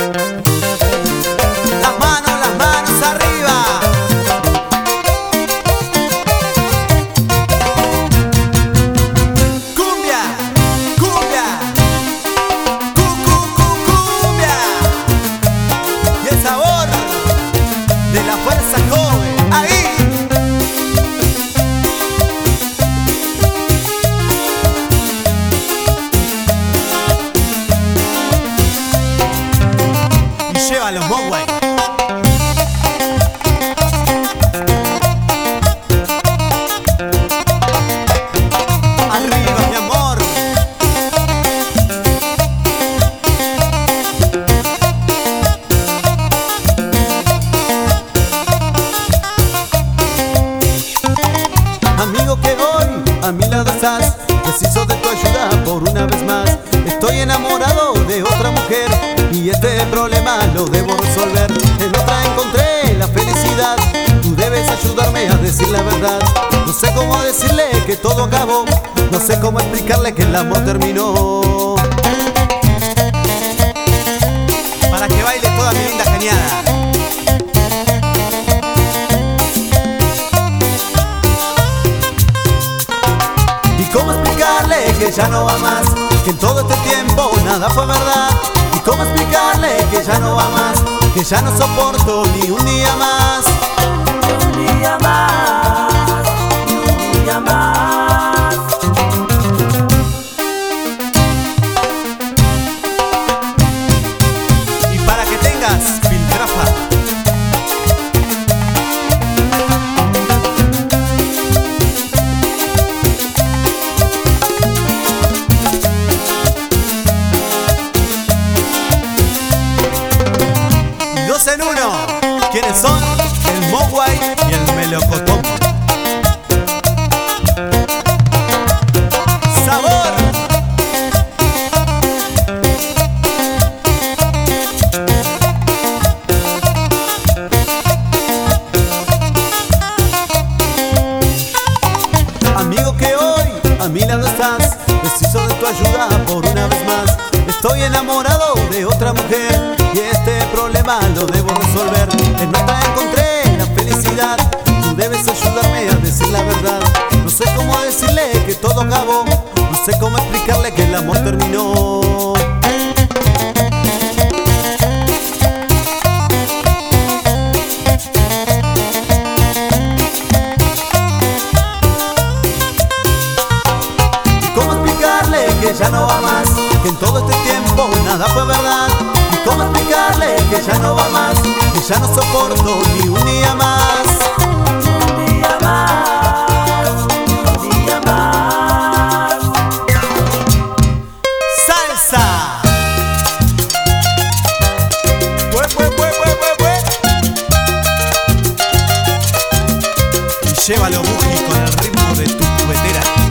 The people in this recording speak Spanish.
Las manos arriba. Cumbia, cumbia, cumbia. Y el sabor de la fuerza joven. Ahí. Llévalo, Mogwai. Arriba, mi amor. Amigo que hoy a mi lado estás, preciso de tu ayuda por una vez más. Estoy enamorado de otra mujer y este problema lo debo resolver. En otra encontré la felicidad, tú debes ayudarme a decir la verdad. No sé cómo decirle que todo acabó, no sé cómo explicarle que el amor terminó. Para que baile toda mi linda geniada. ¿Y cómo explicarle que ya no va más? Que en todo este tiempo nada fue verdad. ¿Y cómo explicarle que ya no va más? Que ya no soporto ni un día más. Ni un día más, ni un día más. Y para que tengas filtrafa. Dos en uno. ¿Quiénes son? El Mogwai y el Melocotón. ¡Sabor! Amigo que hoy a mi lado estás, preciso de tu ayuda por una vez más. Estoy enamorado de otra mujer y este problema lo debo resolver. En otra encontré la felicidad, tú debes ayudarme a decir la verdad. No sé cómo decirle que todo acabó, no sé cómo explicarle que el amor terminó. ¿Y cómo explicarle que ya no va más? Que en todo este tiempo nada fue verdad. ¿Y cómo explicarle que ya no va más? Que ya no soporto ni un día más. Un día más, un día más. ¡Salsa! Y llévalo, Buji, con el ritmo de tu cubetera.